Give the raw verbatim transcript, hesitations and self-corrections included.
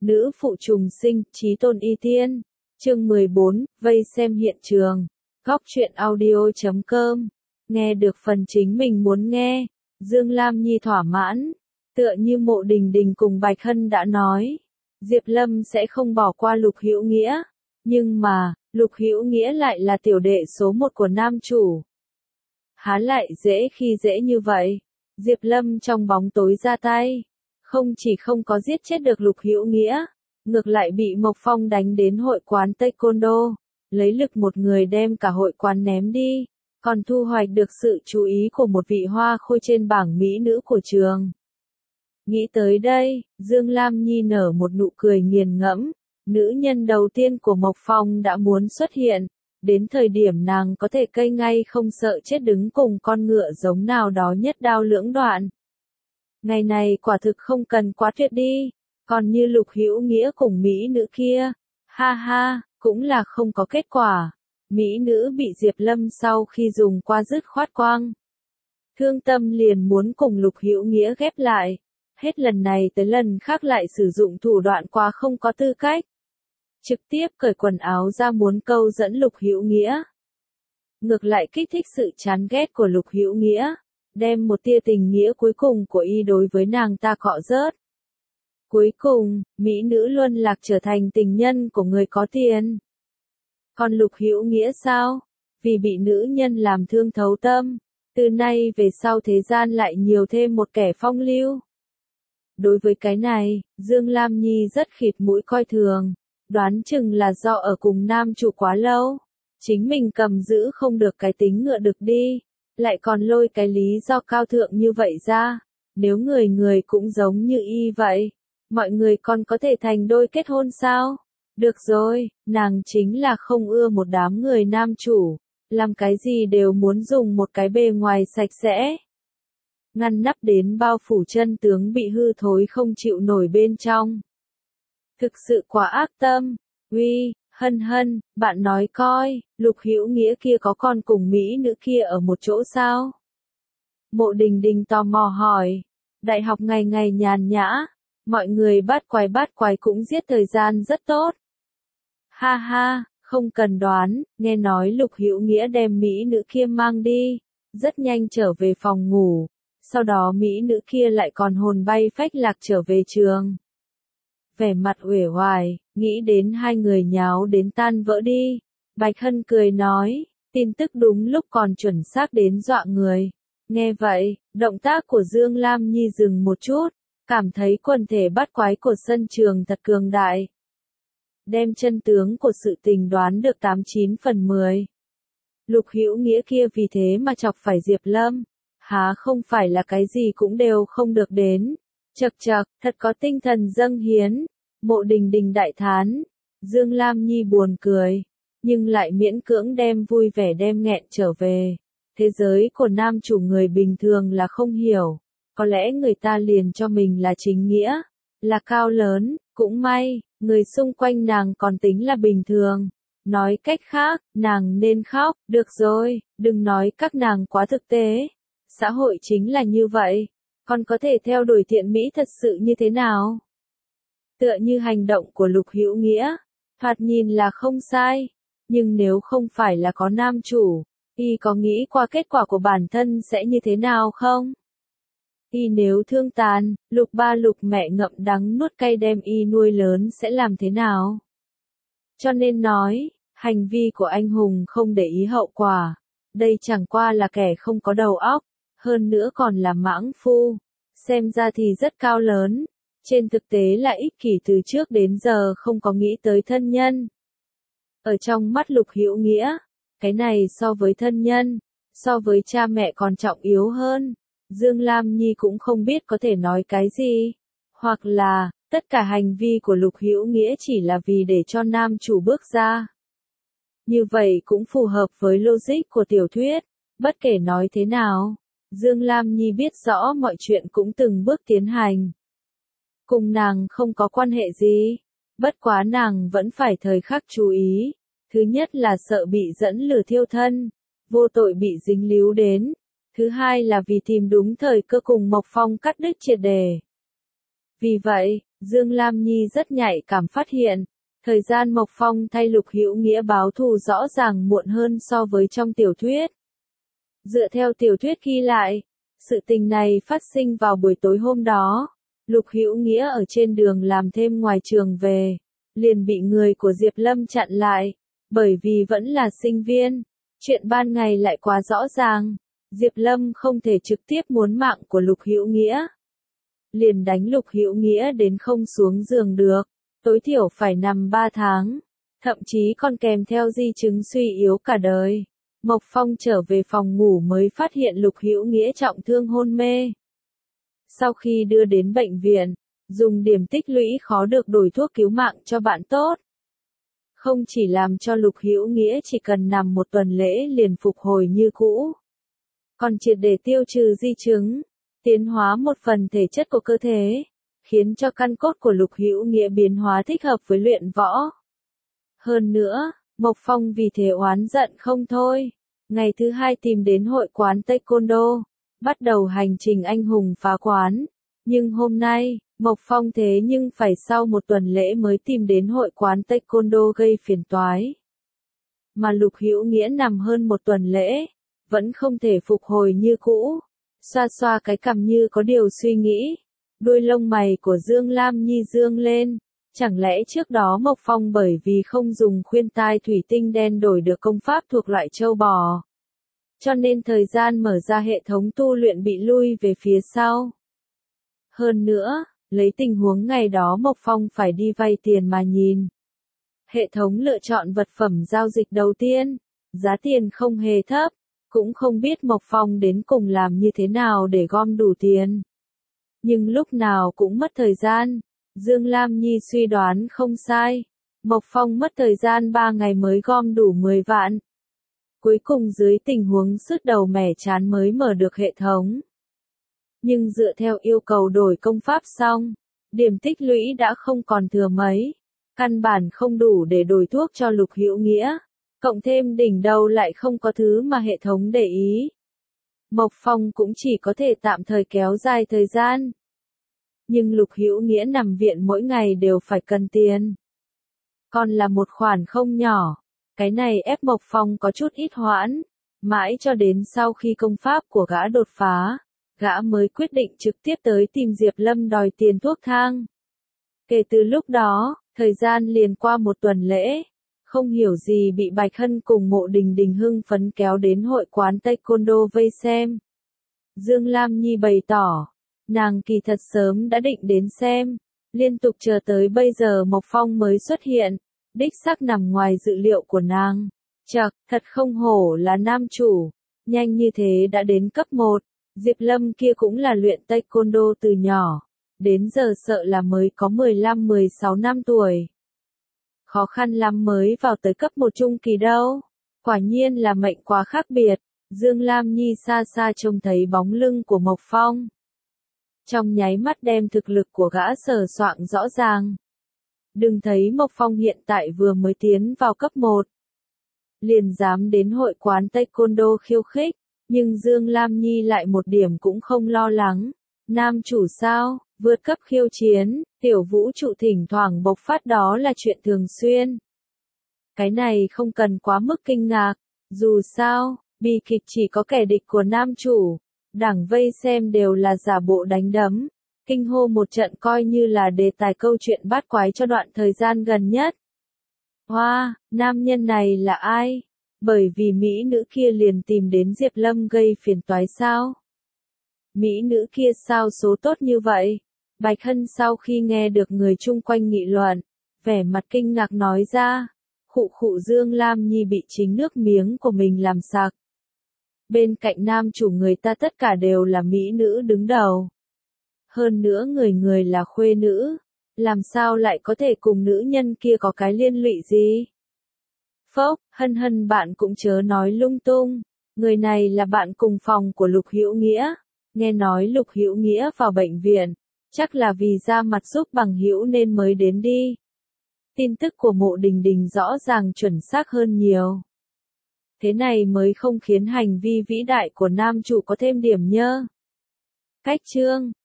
Nữ phụ trùng sinh, chí tôn y tiên. Chương mười bốn, vây xem hiện trường. Góc truyện audio chấm com. Nghe được phần chính mình muốn nghe. Dương Lam Nhi thỏa mãn. Tựa như Mộ Đình Đình cùng Bạch Hân đã nói. Diệp Lâm sẽ không bỏ qua Lục Hữu Nghĩa. Nhưng mà, Lục Hữu Nghĩa lại là tiểu đệ số một của nam chủ. Há lại dễ khi dễ như vậy. Diệp Lâm trong bóng tối ra tay. Không chỉ không có giết chết được Lục Hữu Nghĩa, ngược lại bị Mộc Phong đánh đến hội quán Taekwondo, lấy lực một người đem cả hội quán ném đi, còn thu hoạch được sự chú ý của một vị hoa khôi trên bảng mỹ nữ của trường. Nghĩ tới đây, Dương Lam Nhi nở một nụ cười nghiền ngẫm, nữ nhân đầu tiên của Mộc Phong đã muốn xuất hiện, đến thời điểm nàng có thể cây ngay không sợ chết đứng cùng con ngựa giống nào đó nhất đao lưỡng đoạn. Ngày này quả thực không cần quá tuyệt đi, còn như Lục Hữu Nghĩa cùng mỹ nữ kia, ha ha, cũng là không có kết quả. Mỹ nữ bị Diệp Lâm sau khi dùng qua dứt khoát quang. Thương tâm liền muốn cùng Lục Hữu Nghĩa ghép lại, hết lần này tới lần khác lại sử dụng thủ đoạn quá không có tư cách. Trực tiếp cởi quần áo ra muốn câu dẫn Lục Hữu Nghĩa. Ngược lại kích thích sự chán ghét của Lục Hữu Nghĩa, đem một tia tình nghĩa cuối cùng của y đối với nàng ta cọ rớt. Cuối cùng, mỹ nữ luân lạc trở thành tình nhân của người có tiền. Còn Lục Hữu Nghĩa sao? Vì bị nữ nhân làm thương thấu tâm, từ nay về sau thế gian lại nhiều thêm một kẻ phong lưu. Đối với cái này, Dương Lam Nhi rất khịt mũi coi thường, đoán chừng là do ở cùng nam chủ quá lâu, chính mình cầm giữ không được cái tính ngựa được đi, lại còn lôi cái lý do cao thượng như vậy ra, nếu người người cũng giống như y vậy, mọi người còn có thể thành đôi kết hôn sao? Được rồi, nàng chính là không ưa một đám người nam chủ, làm cái gì đều muốn dùng một cái bề ngoài sạch sẽ. Ngăn nắp đến bao phủ chân tướng bị hư thối không chịu nổi bên trong. Thực sự quá ác tâm. Uy, Hân Hân, bạn nói coi, Lục Hữu Nghĩa kia có con cùng mỹ nữ kia ở một chỗ sao? Mộ Đình Đình tò mò hỏi. Đại học ngày ngày nhàn nhã, mọi người bắt quái bắt quái cũng giết thời gian rất tốt. Ha ha, không cần đoán, nghe nói Lục Hữu Nghĩa đem mỹ nữ kia mang đi, rất nhanh trở về phòng ngủ, sau đó mỹ nữ kia lại còn hồn bay phách lạc trở về trường. Vẻ mặt uể oải, nghĩ đến hai người nháo đến tan vỡ đi. Bạch Hân cười nói, tin tức đúng lúc còn chuẩn xác đến dọa người. Nghe vậy, động tác của Dương Lam Nhi dừng một chút, cảm thấy quần thể bắt quái của sân trường thật cường đại. Đem chân tướng của sự tình đoán được tám chín phần mười. Lục Hữu Nghĩa kia vì thế mà chọc phải Diệp Lâm, há không phải là cái gì cũng đều không được đến. Chậc chậc, thật có tinh thần dâng hiến. Mộ Đình Đình đại thán. Dương Lam Nhi buồn cười, nhưng lại miễn cưỡng đem vui vẻ đem nghẹn trở về. Thế giới của nam chủ người bình thường là không hiểu, có lẽ người ta liền cho mình là chính nghĩa, là cao lớn, cũng may, người xung quanh nàng còn tính là bình thường. Nói cách khác, nàng nên khóc, được rồi, đừng nói các nàng quá thực tế. Xã hội chính là như vậy, còn có thể theo đuổi thiện mỹ thật sự như thế nào? Tựa như hành động của Lục Hữu Nghĩa, thoạt nhìn là không sai, nhưng nếu không phải là có nam chủ, y có nghĩ qua kết quả của bản thân sẽ như thế nào không? Y nếu thương tàn, Lục ba Lục mẹ ngậm đắng nuốt cay đem y nuôi lớn sẽ làm thế nào? Cho nên nói, hành vi của anh hùng không để ý hậu quả, đây chẳng qua là kẻ không có đầu óc, hơn nữa còn là mãng phu, xem ra thì rất cao lớn, trên thực tế là ích kỷ từ trước đến giờ không có nghĩ tới thân nhân. Ở trong mắt Lục Hữu Nghĩa, cái này so với thân nhân, so với cha mẹ còn trọng yếu hơn. Dương Lam Nhi cũng không biết có thể nói cái gì, hoặc là, tất cả hành vi của Lục Hữu Nghĩa chỉ là vì để cho nam chủ bước ra. Như vậy cũng phù hợp với logic của tiểu thuyết, bất kể nói thế nào, Dương Lam Nhi biết rõ mọi chuyện cũng từng bước tiến hành. Cùng nàng không có quan hệ gì, bất quá nàng vẫn phải thời khắc chú ý, thứ nhất là sợ bị dẫn lửa thiêu thân, vô tội bị dính líu đến. Thứ hai là vì tìm đúng thời cơ cùng Mộc Phong cắt đứt triệt đề. Vì vậy, Dương Lam Nhi rất nhạy cảm phát hiện, thời gian Mộc Phong thay Lục Hữu Nghĩa báo thù rõ ràng muộn hơn so với trong tiểu thuyết. Dựa theo tiểu thuyết ghi lại, sự tình này phát sinh vào buổi tối hôm đó, Lục Hữu Nghĩa ở trên đường làm thêm ngoài trường về, liền bị người của Diệp Lâm chặn lại, bởi vì vẫn là sinh viên, chuyện ban ngày lại quá rõ ràng, Diệp Lâm không thể trực tiếp muốn mạng của Lục Hữu Nghĩa. Liền đánh Lục Hữu Nghĩa đến không xuống giường được, tối thiểu phải nằm ba tháng, thậm chí còn kèm theo di chứng suy yếu cả đời. Mộc Phong trở về phòng ngủ mới phát hiện Lục Hữu Nghĩa trọng thương hôn mê. Sau khi đưa đến bệnh viện, dùng điểm tích lũy khó được đổi thuốc cứu mạng cho bạn tốt. Không chỉ làm cho Lục Hữu Nghĩa chỉ cần nằm một tuần lễ liền phục hồi như cũ, còn triệt để tiêu trừ di chứng, tiến hóa một phần thể chất của cơ thể, khiến cho căn cốt của Lục Hữu Nghĩa biến hóa thích hợp với luyện võ. Hơn nữa, Mộc Phong vì thế oán giận không thôi, ngày thứ hai tìm đến hội quán Taekwondo, bắt đầu hành trình anh hùng phá quán. Nhưng hôm nay, Mộc Phong thế nhưng phải sau một tuần lễ mới tìm đến hội quán Taekwondo gây phiền toái. Mà Lục Hữu Nghĩa nằm hơn một tuần lễ, vẫn không thể phục hồi như cũ, xoa xoa cái cằm như có điều suy nghĩ. Đuôi lông mày của Dương Lam Nhi dương lên, chẳng lẽ trước đó Mộc Phong bởi vì không dùng khuyên tai thủy tinh đen đổi được công pháp thuộc loại châu bò, cho nên thời gian mở ra hệ thống tu luyện bị lui về phía sau. Hơn nữa, lấy tình huống ngày đó Mộc Phong phải đi vay tiền mà nhìn. Hệ thống lựa chọn vật phẩm giao dịch đầu tiên, giá tiền không hề thấp, cũng không biết Mộc Phong đến cùng làm như thế nào để gom đủ tiền. Nhưng lúc nào cũng mất thời gian, Dương Lam Nhi suy đoán không sai, Mộc Phong mất thời gian ba ngày mới gom đủ mười vạn. Cuối cùng dưới tình huống sứt đầu mẻ chán mới mở được hệ thống. Nhưng dựa theo yêu cầu đổi công pháp xong, điểm tích lũy đã không còn thừa mấy, căn bản không đủ để đổi thuốc cho Lục Hữu Nghĩa, cộng thêm đỉnh đầu lại không có thứ mà hệ thống để ý. Mộc Phong cũng chỉ có thể tạm thời kéo dài thời gian. Nhưng Lục Hữu Nghĩa nằm viện mỗi ngày đều phải cần tiền. Còn là một khoản không nhỏ, cái này ép Mộc Phong có chút ít hoãn, mãi cho đến sau khi công pháp của gã đột phá, gã mới quyết định trực tiếp tới tìm Diệp Lâm đòi tiền thuốc thang. Kể từ lúc đó, thời gian liền qua một tuần lễ, không hiểu gì bị Bạch Hân cùng Mộ Đình Đình hưng phấn kéo đến hội quán Taekwondo vây xem. Dương Lam Nhi bày tỏ, nàng kỳ thật sớm đã định đến xem, liên tục chờ tới bây giờ Mộc Phong mới xuất hiện, đích xác nằm ngoài dự liệu của nàng. Chậc, thật không hổ là nam chủ, nhanh như thế đã đến cấp một, Diệp Lâm kia cũng là luyện Taekwondo từ nhỏ, đến giờ sợ là mới có mười lăm mười sáu năm tuổi. Khó khăn lắm mới vào tới cấp một trung kỳ đâu, quả nhiên là mệnh quá khác biệt. Dương Lam Nhi xa xa trông thấy bóng lưng của Mộc Phong, trong nháy mắt đem thực lực của gã sờ soạng rõ ràng. Đừng thấy Mộc Phong hiện tại vừa mới tiến vào cấp một, liền dám đến hội quán Taekwondo khiêu khích, nhưng Dương Lam Nhi lại một điểm cũng không lo lắng. Nam chủ sao, vượt cấp khiêu chiến, tiểu vũ trụ thỉnh thoảng bộc phát đó là chuyện thường xuyên. Cái này không cần quá mức kinh ngạc, dù sao, bi kịch chỉ có kẻ địch của nam chủ, đảng vây xem đều là giả bộ đánh đấm, kinh hô một trận coi như là đề tài câu chuyện bát quái cho đoạn thời gian gần nhất. Hoa, wow, nam nhân này là ai? Bởi vì mỹ nữ kia liền tìm đến Diệp Lâm gây phiền toái sao? Mỹ nữ kia sao số tốt như vậy? Bạch Hân sau khi nghe được người chung quanh nghị luận, vẻ mặt kinh ngạc nói ra, khụ khụ Dương Lam Nhi bị chính nước miếng của mình làm sặc. Bên cạnh nam chủ người ta tất cả đều là mỹ nữ đứng đầu. Hơn nữa người người là khuê nữ, làm sao lại có thể cùng nữ nhân kia có cái liên lụy gì? Phốc, Hân Hân bạn cũng chớ nói lung tung, người này là bạn cùng phòng của Lục Hữu Nghĩa, nghe nói Lục Hữu Nghĩa vào bệnh viện, chắc là vì ra mặt giúp bằng hữu nên mới đến đi. Tin tức của Mộ Đình Đình rõ ràng chuẩn xác hơn nhiều. Thế này mới không khiến hành vi vĩ đại của nam chủ có thêm điểm nhơ. Cách chương